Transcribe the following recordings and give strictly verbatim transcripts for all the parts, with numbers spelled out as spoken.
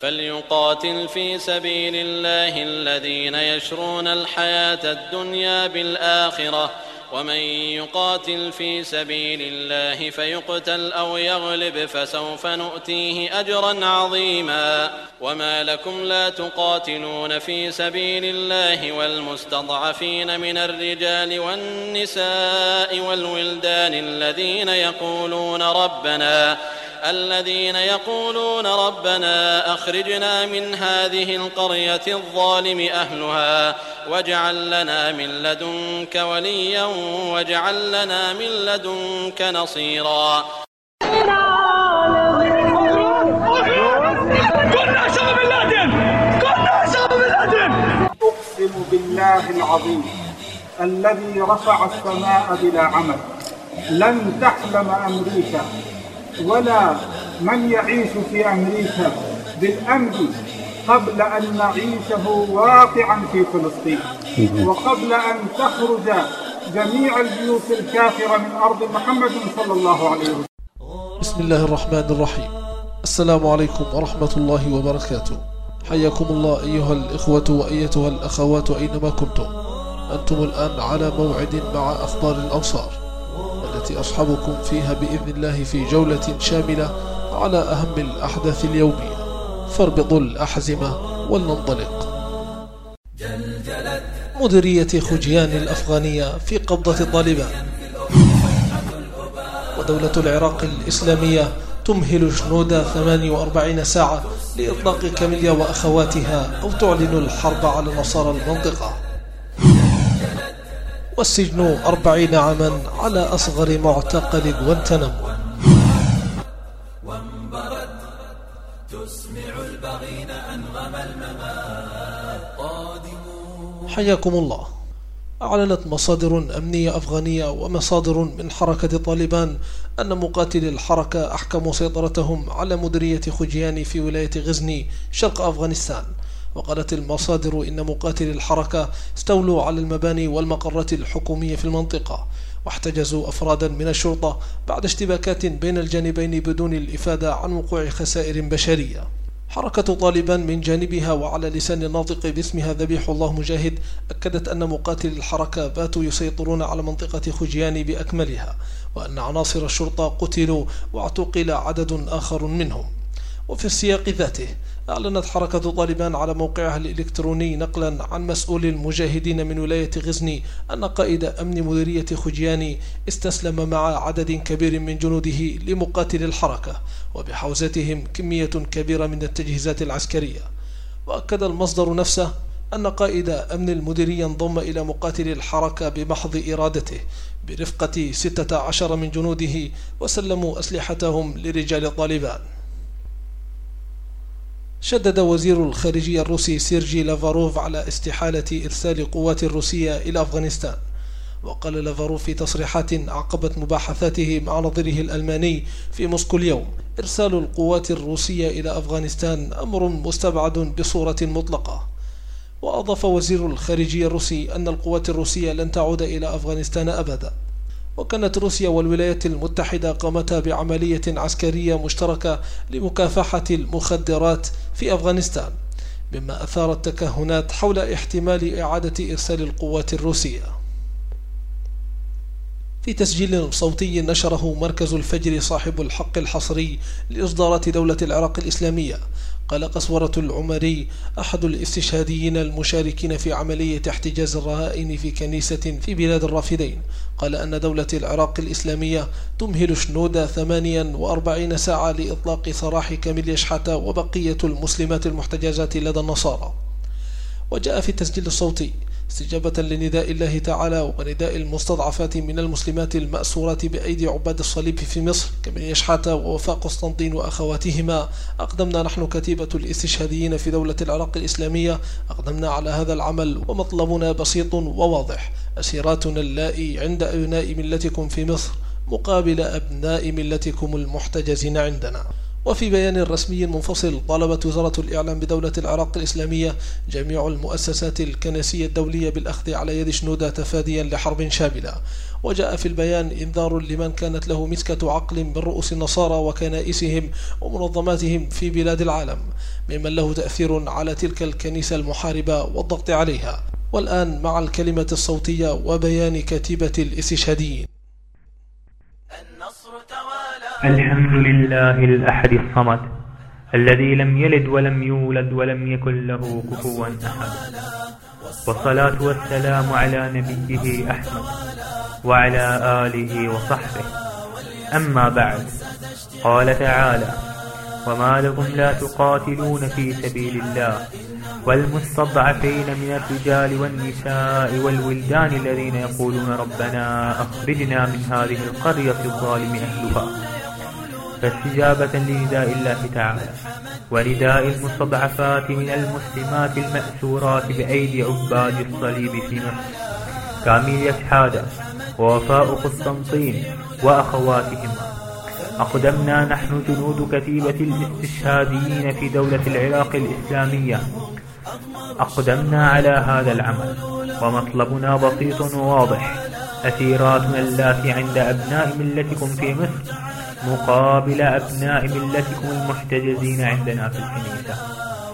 فليقاتل في سبيل الله الذين يشرون الحياة الدنيا بالآخرة ومن يقاتل في سبيل الله فيقتل أو يغلب فسوف نؤتيه أجرا عظيما. وما لكم لا تقاتلون في سبيل الله والمستضعفين من الرجال والنساء والولدان الذين يقولون ربنا الذين يقولون ربنا أخرجنا من هذه القرية الظالم أهلها واجعل لنا من لدنك وليا واجعل لنا من لدنك نصيرا. كنا شعب اللادن كنا شعب اللادن. أقسم بالله العظيم الذي رفع السماء بلا عمد لن تحلم أمريكا ولا من يعيش في أمريكا بالأمن قبل أن نعيشه واقعا في فلسطين، وقبل أن تخرج جميع الجيوش الكافرة من أرض محمد صلى الله عليه وسلم. بسم الله الرحمن الرحيم. السلام عليكم ورحمة الله وبركاته. حياكم الله أيها الإخوة وأيتها الأخوات أينما كنتم. أنتم الآن على موعد مع أخبار الأمصار التي أصحبكم فيها بإذن الله في جولة شاملة على أهم الأحداث اليومية. فاربطوا الأحزمة ولننطلق. مديرية خجيان الأفغانية في قبضة طالبان، ودولة العراق الإسلامية تمهل شنود ثمانية وأربعين ساعة لإطلاق كاميليا وأخواتها أو تعلن الحرب على نصارى المنطقة. والسجن أربعين عاما على أصغر معتقل غوانتنامو. حياكم الله. أعلنت مصادر أمنية أفغانية ومصادر من حركة طالبان أن مقاتلي الحركة أحكموا سيطرتهم على مديرية خجيان في ولاية غزني شرق أفغانستان. وقالت المصادر إن مقاتلي الحركة استولوا على المباني والمقرات الحكومية في المنطقة، واحتجزوا أفرادا من الشرطة بعد اشتباكات بين الجانبين بدون الإفادة عن وقوع خسائر بشرية. حركة طالبان من جانبها وعلى لسان الناطق باسمها ذبيح الله مجاهد أكدت أن مقاتلي الحركة باتوا يسيطرون على منطقة خجيان بأكملها، وأن عناصر الشرطة قتلوا واعتقل عدد آخر منهم. وفي السياق ذاته أعلنت حركة طالبان على موقعها الإلكتروني نقلا عن مسؤول المجاهدين من ولاية غزني أن قائد أمن مديرية خجيان استسلم مع عدد كبير من جنوده لمقاتلي الحركة وبحوزتهم كمية كبيرة من التجهيزات العسكرية. وأكد المصدر نفسه أن قائد أمن المديرية انضم إلى مقاتلي الحركة بمحض إرادته برفقة ستة عشر من جنوده وسلموا أسلحتهم لرجال طالبان. شدد وزير الخارجية الروسي سيرجي لافاروف على استحالة إرسال قوات روسية إلى أفغانستان. وقال لافاروف في تصريحات عقبت مباحثاته مع نظيره الألماني في موسكو اليوم: إرسال القوات الروسية إلى أفغانستان أمر مستبعد بصورة مطلقة. وأضاف وزير الخارجية الروسي أن القوات الروسية لن تعود إلى أفغانستان أبدا. وكانت روسيا والولايات المتحدة قامتا بعملية عسكرية مشتركة لمكافحة المخدرات في أفغانستان، مما أثار التكهنات حول احتمال إعادة إرسال القوات الروسية. في تسجيل صوتي نشره مركز الفجر صاحب الحق الحصري لإصدارات دولة العراق الإسلامية، قال قسورة العمري أحد الاستشهاديين المشاركين في عملية احتجاز الرهائن في كنيسة في بلاد الرافدين، قال أن دولة العراق الإسلامية تمهل شنود ثمانية وأربعين ساعة لإطلاق سراح كاميليا شحاتة وبقية المسلمات المحتجزات لدى النصارى. وجاء في التسجيل الصوتي استجابة لنداء الله تعالى ونداء المستضعفات من المسلمات المأسورات بأيدي عباد الصليب في مصر كاميليا شحاتة ووفاء قسطنطين وأخواتهما، أقدمنا نحن كتيبة الاستشهاديين في دولة العراق الإسلامية أقدمنا على هذا العمل، ومطلبنا بسيط وواضح: أسيراتنا اللائي عند أبناء ملتكم في مصر مقابل أبناء ملتكم المحتجزين عندنا. وفي بيان رسمي منفصل طالبت وزارة الإعلام بدولة العراق الإسلامية جميع المؤسسات الكنسية الدولية بالأخذ على يد شنودة تفاديا لحرب شاملة. وجاء في البيان إنذار لمن كانت له مسكة عقل من رؤوس النصارى وكنائسهم ومنظماتهم في بلاد العالم ممن له تأثير على تلك الكنيسة المحاربة والضغط عليها. والآن مع الكلمة الصوتية وبيان كتيبة الاستشهاديين. الحمد لله الأحد الصمد الذي لم يلد ولم يولد ولم يكن له كفوا أحد، والصلاة والسلام على نبيه أحمد وعلى آله وصحبه. أما بعد، قال تعالى: وما لكم لا تقاتلون في سبيل الله والمستضعفين من الرجال والنساء والولدان الذين يقولون ربنا أخرجنا من هذه القرية الظالم أهلها. فاستجابة لنداء الله تعالى ونداء المستضعفات من المسلمات المأسورات بأيدي عباد الصليب في مصر كاميلية حادة ووفاء قسطنطين وأخواتهما، أقدمنا نحن جنود كتيبة الاستشهاديين في دولة العراق الإسلامية أقدمنا على هذا العمل، ومطلبنا بسيط وواضح: أسيراتنا اللاتي عند أبناء ملتكم في مصر مقابل أبناء ملتكم المحتجزين عندنا في الكنيسة.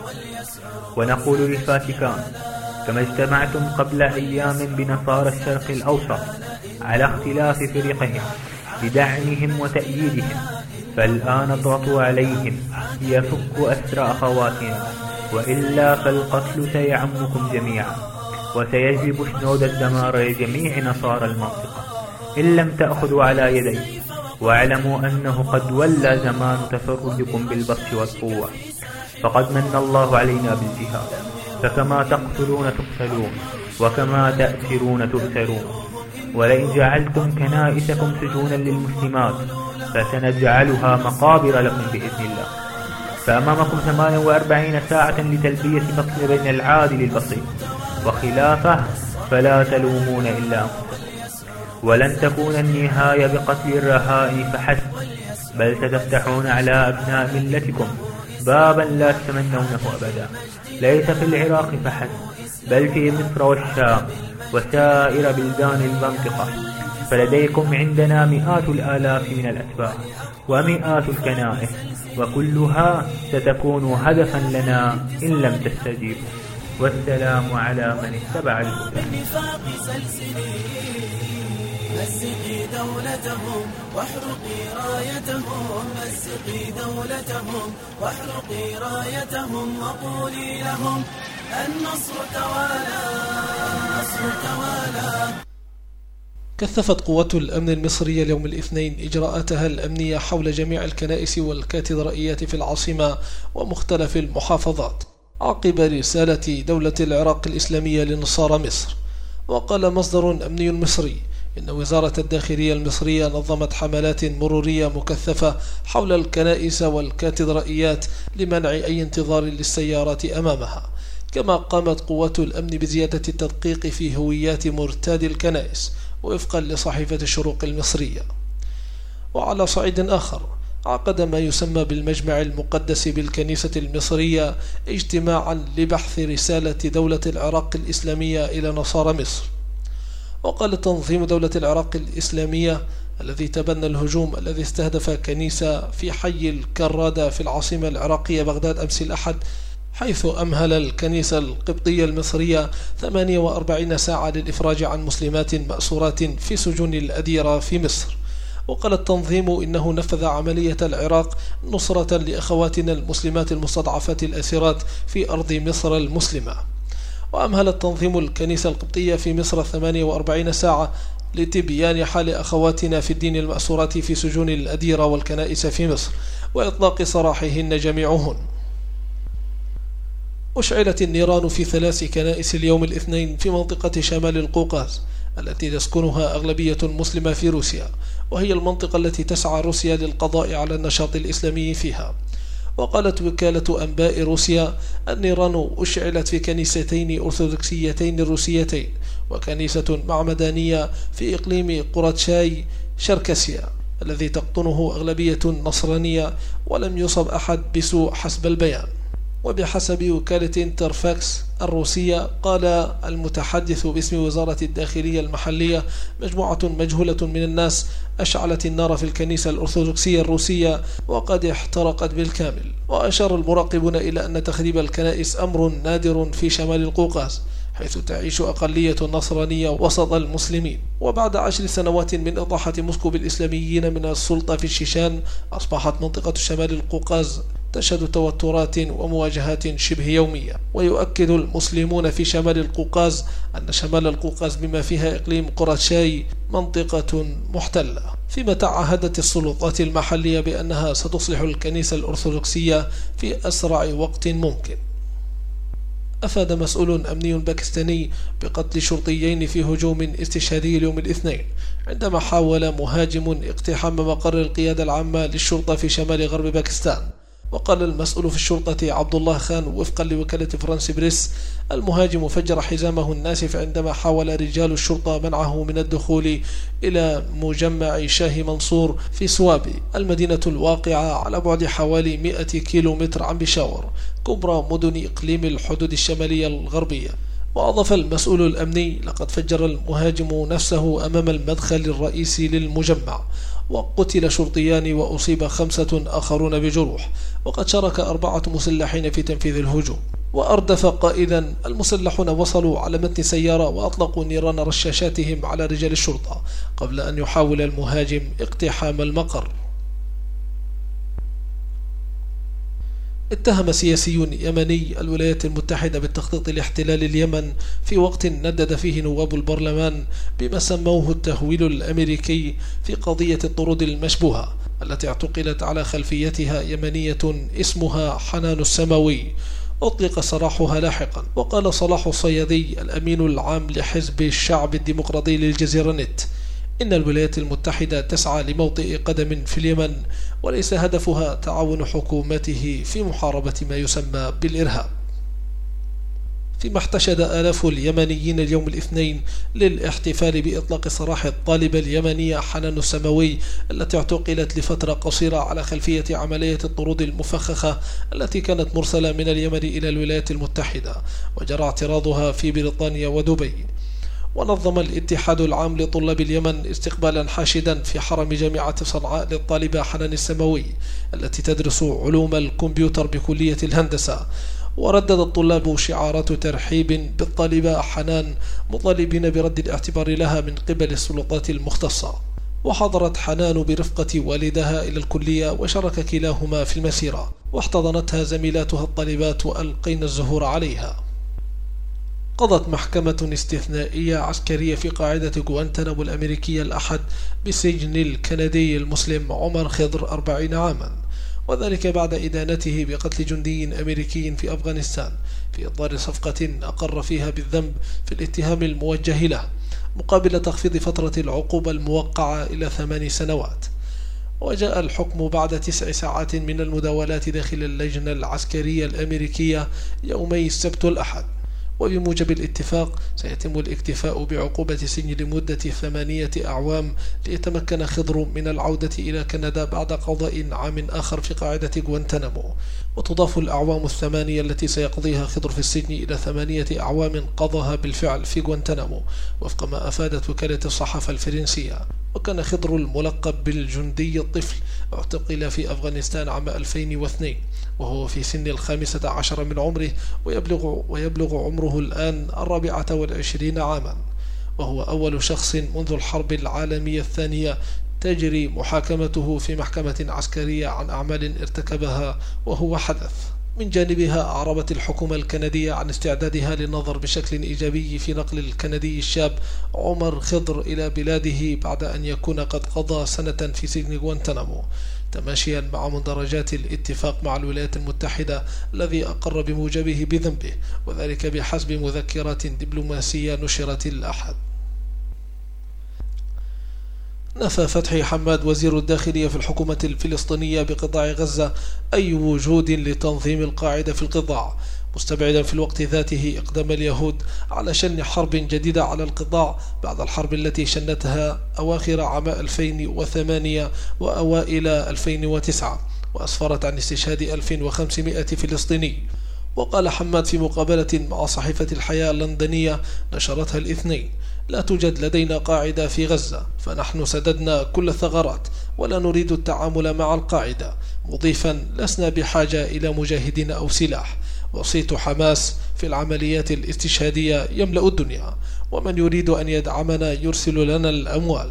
ونقول للفاتيكان: كما اجتمعتم قبل أيام بنصارى الشرق الأوسط على اختلاف فرقهم بدعمهم وتأييدهم، فالآن اضغطوا عليهم ليفكوا أسر أخواتنا، وإلا فالقتل سيعمكم جميعا وسيجلب شنود الدمار لجميع نصارى المنطقة إن لم تأخذوا على يديه. واعلموا أنه قد ولى زمان تفردكم بالبطش والقوة، فقد من الله علينا بالجهاد، فكما تقتلون تقتلون وكما تأسرون تؤسرون. ولئن جعلتم كنائسكم سجونا للمسلمات فسنجعلها مقابر لكم بإذن الله. فأمامكم ثمانية وأربعين ساعة لتلبية مطلب العادل البسيط، وخلافه فلا تلومون إلا أنفسكم. ولن تكون النهاية بقتل الرهائن فحسب، بل ستفتحون على أبناء ملتكم بابا لا تتمنونه أبدا، ليس في العراق فحسب بل في مصر والشام وسائر بلدان المنطقة. فلديكم عندنا مئات الآلاف من الأتباع ومئات الكنائس، وكلها ستكون هدفا لنا إن لم تستجيبوا. والسلام على من اتبع الهدى. مسقي دولتهم واحرقي رايتهم، مسقي دولتهم واحرقي رايتهم، وقولي لهم النصر توالى، النصر توالى. كثفت قوات الأمن المصرية اليوم الاثنين إجراءاتها الأمنية حول جميع الكنائس والكاتدرائيات في العاصمة ومختلف المحافظات عقب رسالة دولة العراق الإسلامية لنصارى مصر. وقال مصدر أمني مصري إن وزارة الداخلية المصرية نظمت حملات مرورية مكثفة حول الكنائس والكاتدرائيات لمنع أي انتظار للسيارات أمامها، كما قامت قوات الأمن بزيادة التدقيق في هويات مرتادي الكنائس وفقا لصحيفة الشروق المصرية. وعلى صعيد آخر، عقد ما يسمى بالمجمع المقدس بالكنيسة المصرية اجتماعا لبحث رسالة دولة العراق الإسلامية إلى نصارى مصر. وقال تنظيم دولة العراق الإسلامية الذي تبنى الهجوم الذي استهدف كنيسة في حي الكرادة في العاصمة العراقية بغداد أمس الأحد، حيث أمهل الكنيسة القبطية المصرية ثمانية وأربعين ساعة للإفراج عن مسلمات مأسورات في سجون الأديرة في مصر. وقال التنظيم إنه نفذ عملية العراق نصرة لأخواتنا المسلمات المستضعفات الأسيرات في أرض مصر المسلمة. وأمهل التنظيم الكنيسة القبطية في مصر ثمانية وأربعين ساعة لتبيان حال أخواتنا في الدين المأسورات في سجون الأديرة والكنائس في مصر وإطلاق سراحهن جميعهن. أشعلت النيران في ثلاث كنائس اليوم الاثنين في منطقة شمال القوقاز التي تسكنها أغلبية مسلمة في روسيا، وهي المنطقة التي تسعى روسيا للقضاء على النشاط الإسلامي فيها. وقالت وكالة أنباء روسيا النيران أشعلت في كنيستين أرثوذكسيتين روسيتين وكنيسة معمدانية في إقليم قراتشاي شركسيا. الذي تقطنه أغلبية نصرانية ولم يصب أحد بسوء حسب البيان. وبحسب وكالة انترفاكس الروسية قال المتحدث باسم وزارة الداخلية المحلية مجموعة مجهولة من الناس أشعلت النار في الكنيسة الأرثوذكسية الروسية وقد احترقت بالكامل. وأشار المراقبون إلى أن تخريب الكنائس أمر نادر في شمال القوقاز حيث تعيش أقلية نصرانية وسط المسلمين. وبعد عشر سنوات من إطاحة موسكو بالإسلاميين من السلطة في الشيشان أصبحت منطقة شمال القوقاز تشهد توترات ومواجهات شبه يومية. ويؤكد المسلمون في شمال القوقاز أن شمال القوقاز بما فيها إقليم قراتشاي منطقة محتلة، فيما تعهدت السلطات المحلية بأنها ستصلح الكنيسة الأرثوذكسية في أسرع وقت ممكن. أفاد مسؤول أمني باكستاني بقتل شرطيين في هجوم استشهادي اليوم الاثنين عندما حاول مهاجم اقتحام مقر القيادة العامة للشرطة في شمال غرب باكستان. وقال المسؤول في الشرطة عبد الله خان وفقا لوكالة فرانس بريس المهاجم فجر حزامه الناسف عندما حاول رجال الشرطة منعه من الدخول إلى مجمع شاه منصور في سوابي، المدينة الواقعة على بعد حوالي مئة كيلومتر عن بيشاور كبرى مدن إقليم الحدود الشمالية الغربية. وأضاف المسؤول الأمني لقد فجر المهاجم نفسه أمام المدخل الرئيسي للمجمع وقتل شرطيان وأصيب خمسة آخرون بجروح، وقد شارك أربعة مسلحين في تنفيذ الهجوم. وأردف قائلا المسلحون وصلوا على متن سيارة وأطلقوا نيران رشاشاتهم على رجال الشرطة قبل أن يحاول المهاجم اقتحام المقر. اتهم سياسي يمني الولايات المتحدة بالتخطيط لاحتلال اليمن في وقت ندد فيه نواب البرلمان بما سموه التهويل الأمريكي في قضية الطرود المشبوهة التي اعتقلت على خلفيتها يمنية اسمها حنان السماوي أطلق سراحها لاحقا. وقال صلاح الصيادي الأمين العام لحزب الشعب الديمقراطي للجزيرة نت إن الولايات المتحدة تسعى لموطئ قدم في اليمن وليس هدفها تعاون حكومته في محاربة ما يسمى بالإرهاب. فيما احتشد آلاف اليمنيين اليوم الاثنين للاحتفال بإطلاق سراح الطالبة اليمنية حنان السماوي التي اعتقلت لفترة قصيرة على خلفية عملية الطرود المفخخة التي كانت مرسلة من اليمن إلى الولايات المتحدة وجرى اعتراضها في بريطانيا ودبي. ونظم الاتحاد العام لطلاب اليمن استقبالا حاشدا في حرم جامعة صنعاء للطالبة حنان السماوي التي تدرس علوم الكمبيوتر بكلية الهندسة. وردد الطلاب شعارات ترحيب بالطالبة حنان مطالبين برد الاعتبار لها من قبل السلطات المختصة. وحضرت حنان برفقة والدها إلى الكلية وشارك كلاهما في المسيرة، واحتضنتها زميلاتها الطالبات وألقين الزهور عليها. قضت محكمة استثنائية عسكرية في قاعدة غوانتنامو الأمريكية الأحد بسجن الكندي المسلم عمر خضر أربعين عاما، وذلك بعد إدانته بقتل جندي أمريكي في أفغانستان في إطار صفقة أقر فيها بالذنب في الاتهام الموجه له مقابل تخفيض فترة العقوبة الموقعة إلى ثمان سنوات. وجاء الحكم بعد تسع ساعات من المداولات داخل اللجنة العسكرية الأمريكية يومي السبت والأحد. وبموجب الاتفاق سيتم الاكتفاء بعقوبة سجن لمدة ثمانية أعوام ليتمكن خضر من العودة إلى كندا بعد قضاء عام آخر في قاعدة غوانتنامو، وتضاف الأعوام الثمانية التي سيقضيها خضر في السجن إلى ثمانية أعوام قضاها بالفعل في غوانتنامو وفق ما أفادت وكالة الصحافة الفرنسية. وكان خضر الملقب بالجندي الطفل اعتقل في أفغانستان عام ألفين واثنين وهو في سن الخامسة عشر من عمره، ويبلغ, ويبلغ عمره الآن الرابعة والعشرين عاما، وهو أول شخص منذ الحرب العالمية الثانية تجري محاكمته في محكمة عسكرية عن أعمال ارتكبها وهو حدث. من جانبها أعربت الحكومة الكندية عن استعدادها للنظر بشكل إيجابي في نقل الكندي الشاب عمر خضر إلى بلاده بعد أن يكون قد قضى سنة في سجن غوانتنامو، تماشيا مع مندرجات الاتفاق مع الولايات المتحدة الذي أقر بموجبه بذنبه، وذلك بحسب مذكرات دبلوماسية نشرت الأحد. نفى فتحي حماد وزير الداخلية في الحكومة الفلسطينية بقطاع غزة أي وجود لتنظيم القاعدة في القطاع، مستبعدا في الوقت ذاته إقدام اليهود على شن حرب جديدة على القطاع بعد الحرب التي شنتها أواخر عام ألفين وثمانية وأوائل ألفين وتسعة وأسفرت عن استشهاد ألف وخمسمائة فلسطيني. وقال حماد في مقابلة مع صحيفة الحياة اللندنية نشرتها الاثنين: لا توجد لدينا قاعدة في غزة، فنحن سددنا كل الثغرات ولا نريد التعامل مع القاعدة، مضيفا: لسنا بحاجة إلى مجاهدين أو سلاح، وصيت حماس في العمليات الاستشهادية يملأ الدنيا، ومن يريد أن يدعمنا يرسل لنا الأموال،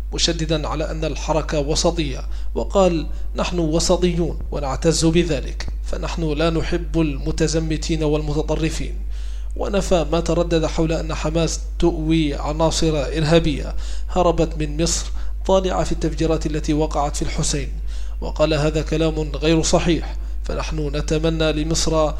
مشددا على أن الحركة وسطية. وقال: نحن وسطيون ونعتز بذلك، فنحن لا نحب المتزمتين والمتطرفين. ونفى ما تردد حول أن حماس تؤوي عناصر إرهابية هربت من مصر طالعة في التفجيرات التي وقعت في الحسين، وقال: هذا كلام غير صحيح، فنحن نتمنى لمصر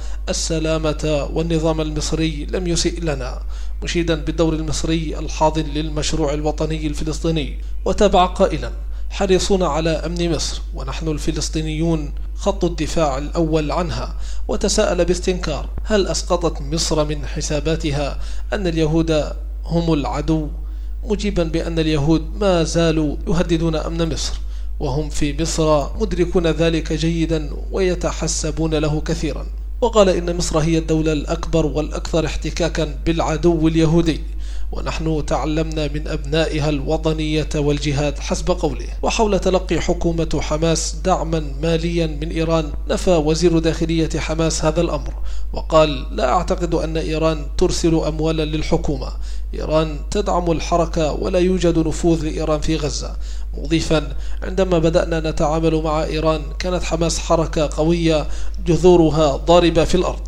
السلامة والنظام المصري لم يسئ لنا، مشيدا بالدور المصري الحاضن للمشروع الوطني الفلسطيني. وتابع قائلا: حريصون على أمن مصر، ونحن الفلسطينيون خط الدفاع الأول عنها. وتساءل باستنكار: هل أسقطت مصر من حساباتها أن اليهود هم العدو؟ مجيبا بأن اليهود ما زالوا يهددون أمن مصر، وهم في مصر مدركون ذلك جيدا ويتحسبون له كثيرا. وقال: إن مصر هي الدولة الأكبر والأكثر احتكاكا بالعدو اليهودي، ونحن تعلمنا من أبنائها الوطنية والجهاد حسب قوله. وحول تلقي حكومة حماس دعما ماليا من إيران، نفى وزير داخلية حماس هذا الأمر، وقال: لا أعتقد أن إيران ترسل أموالا للحكومة، إيران تدعم الحركة ولا يوجد نفوذ لإيران في غزة، مضيفا: عندما بدأنا نتعامل مع إيران كانت حماس حركة قوية جذورها ضاربة في الأرض.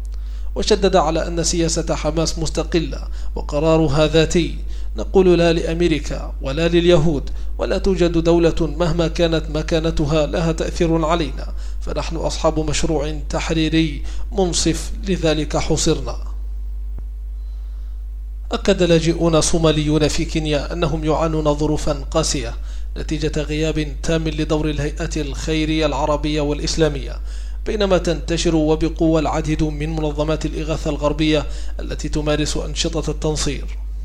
وشدد على أن سياسة حماس مستقلة وقرارها ذاتي، نقول لا لأمريكا ولا لليهود، ولا توجد دولة مهما كانت مكانتها لها تأثير علينا، فنحن أصحاب مشروع تحريري منصف، لذلك حصرنا. أكد لاجئون صوماليون في كينيا أنهم يعانون ظروفا قاسية نتيجة غياب تام لدور الهيئات الخيرية العربية والإسلامية، بينما تنتشر وبقوة العديد من منظمات الإغاثة الغربية التي تمارس أنشطة التنصير.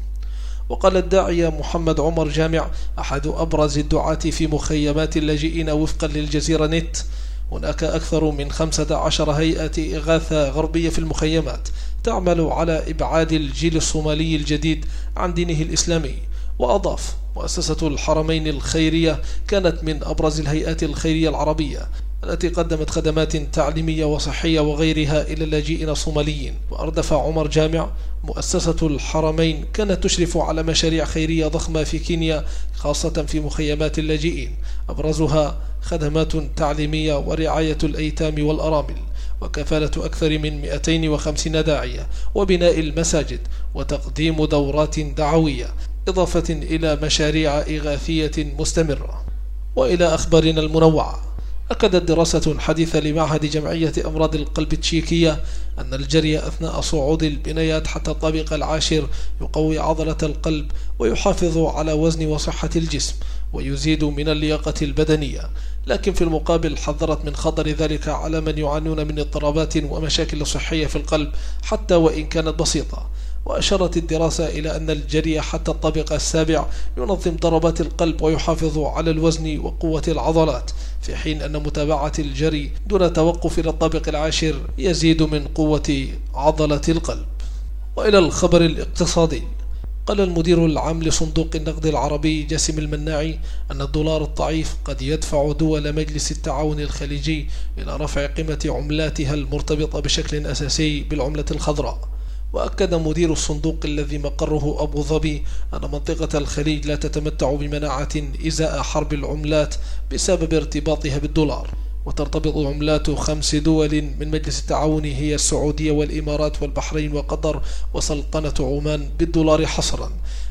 وقال الداعية محمد عمر جامع أحد أبرز الدعاة في مخيمات اللاجئين وفقا للجزيرة نت: هناك أكثر من خمسة عشر هيئة إغاثة غربية في المخيمات تعمل على إبعاد الجيل الصومالي الجديد عن دينه الإسلامي. وأضاف: مؤسسة الحرمين الخيرية كانت من أبرز الهيئات الخيرية العربية التي قدمت خدمات تعليمية وصحية وغيرها إلى اللاجئين الصوماليين. وأردف عمر جامع: مؤسسة الحرمين كانت تشرف على مشاريع خيرية ضخمة في كينيا، خاصة في مخيمات اللاجئين، أبرزها خدمات تعليمية ورعاية الأيتام والأرامل، وكفالة أكثر من مئتين وخمسين داعية، وبناء المساجد، وتقديم دورات دعوية، إضافة إلى مشاريع إغاثية مستمرة. وإلى أخبارنا المنوعة. أكدت دراسة حديثة لمعهد جمعية أمراض القلب التشيكية أن الجري أثناء صعود البنايات حتى الطابق العاشر يقوي عضلة القلب ويحافظ على وزن وصحة الجسم ويزيد من اللياقة البدنية، لكن في المقابل حذرت من خطر ذلك على من يعانون من اضطرابات ومشاكل صحية في القلب حتى وإن كانت بسيطة. وأشارت الدراسة إلى أن الجري حتى الطابق السابع ينظم ضربات القلب ويحافظ على الوزن وقوة العضلات، في حين أن متابعة الجري دون توقف إلى الطابق العاشر يزيد من قوة عضلة القلب. وإلى الخبر الاقتصادي. قال المدير العام لصندوق النقد العربي جاسم المناعي أن الدولار الضعيف قد يدفع دول مجلس التعاون الخليجي إلى رفع قيمة عملاتها المرتبطة بشكل أساسي بالعملة الخضراء. وأكد مدير الصندوق الذي مقره أبو ظبي أن منطقة الخليج لا تتمتع بمناعة إزاء حرب العملات بسبب ارتباطها بالدولار، وترتبط عملات خمس دول من مجلس التعاون هي السعودية والإمارات والبحرين وقطر وسلطنة عمان بالدولار حصرا،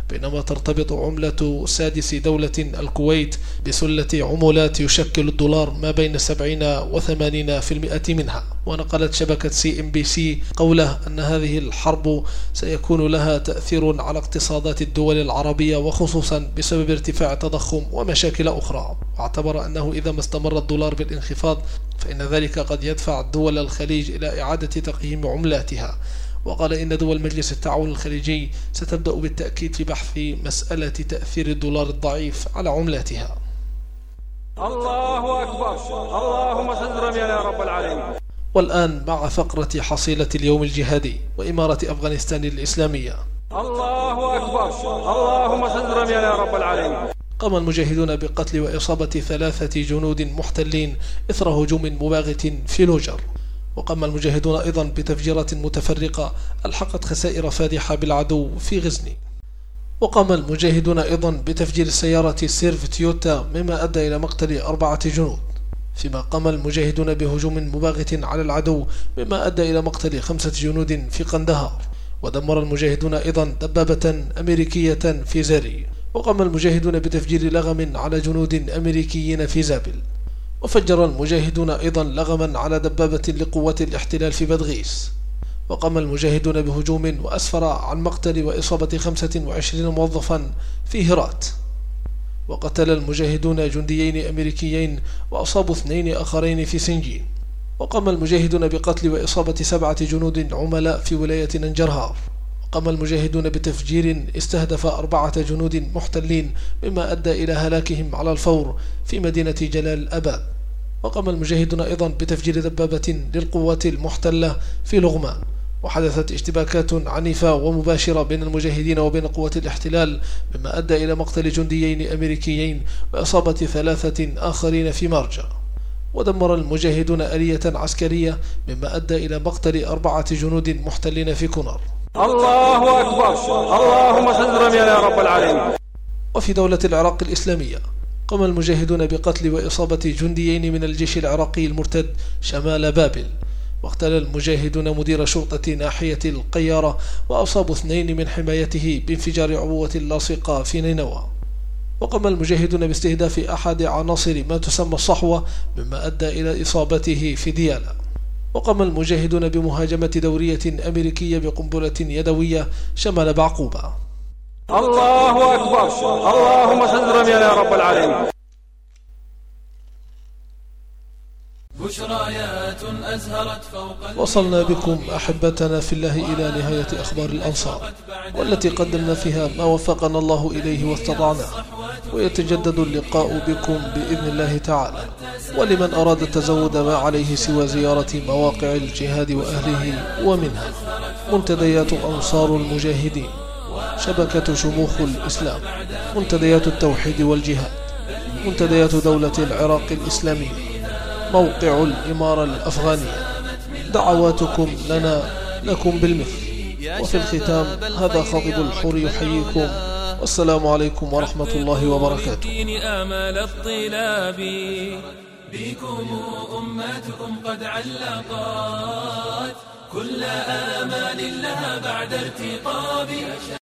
بينما ترتبط عملة سادس دولة الكويت بسلة عملات يشكل الدولار ما بين سبعين وثمانين في المئة منها. ونقلت شبكة سي ام بي سي قوله أن هذه الحرب سيكون لها تأثير على اقتصادات الدول العربية وخصوصا بسبب ارتفاع التضخم ومشاكل أخرى، واعتبر أنه إذا ما استمر الدولار بالانخفاض فإن ذلك قد يدفع دول الخليج إلى إعادة تقييم عملاتها. وقال إن دول مجلس التعاون الخليجي ستبدأ بالتأكيد في بحث مسألة تأثير الدولار الضعيف على عملاتها. الله أكبر، اللهم سلم يا رب العالمين. والآن مع فقرة حصيلة اليوم الجهادي وإمارة أفغانستان الإسلامية. الله أكبر، اللهم سلم يا رب العالمين. قام المجاهدون بقتل وإصابة ثلاثة جنود محتلين إثر هجوم مباغت في لوجر. وقام المجاهدون أيضا بتفجيرات متفرقة ألحقت خسائر فادحة بالعدو في غزني. وقام المجاهدون أيضا بتفجير سيارة سيرف تويوتا مما أدى إلى مقتل أربعة جنود، فيما قام المجاهدون بهجوم مباغت على العدو مما أدى إلى مقتل خمسة جنود في قندهار. ودمر المجاهدون أيضا دبابة أمريكية في زاري. وقام المجاهدون بتفجير لغم على جنود أمريكيين في زابل. وفجر المجاهدون أيضا لغما على دبابة لقوات الاحتلال في بادغيس. وقام المجاهدون بهجوم وأسفر عن مقتل وإصابة خمسة وعشرين موظفا في هرات. وقتل المجاهدون جنديين أمريكيين وأصابوا اثنين آخرين في سنجين. وقام المجاهدون بقتل وإصابة سبعة جنود عملاء في ولاية ننجرهار. قام المجاهدون بتفجير استهدف أربعة جنود محتلين مما أدى إلى هلاكهم على الفور في مدينة جلال أباد. وقام المجاهدون أيضا بتفجير دبابة للقوات المحتلة في لغمان. وحدثت اشتباكات عنيفة ومباشرة بين المجاهدين وبين قوات الاحتلال مما أدى إلى مقتل جنديين أمريكيين وإصابة ثلاثة آخرين في مارجا. ودمر المجاهدون آلية عسكرية مما أدى إلى مقتل أربعة جنود محتلين في كونر. الله أكبر، اللهم سلم يا رب العالمين. وفي دولة العراق الإسلامية قام المجاهدون بقتل وإصابة جنديين من الجيش العراقي المرتد شمال بابل. واقتل المجاهدون مدير شرطة ناحية القيارة وأصابوا اثنين من حمايته بانفجار عبوة لاصقة في نينوى. وقام المجاهدون باستهداف أحد عناصر ما تسمى الصحوة مما أدى إلى إصابته في ديالا. وقام المجاهدون بمهاجمة دورية أمريكية بقنبلة يدوية شمال بعقوبة. الله أكبر، اللهم سلم يا رب العالمين. بشرايات أزهرت فوق. وصلنا بكم أحبتنا في الله إلى نهاية أخبار الأنصار، والتي قدمنا فيها ما وفقنا الله إليه واستطعنا، ويتجدد اللقاء بكم بإذن الله تعالى. ولمن أراد التزود ما عليه سوى زيارة مواقع الجهاد وأهله، ومنها منتديات أنصار المجاهدين، شبكة شموخ الإسلام، منتديات التوحيد والجهاد، منتديات دولة العراق الإسلامية، موقع الإمارة الأفغانية. دعواتكم لنا لكم بالمثل. وفي الختام هذا خطيب الحر يحييكم، والسلام عليكم ورحمة الله وبركاته. آمال الطلاب بكم أمتكم قد علقت كل آمال لها بعد ارتقاب.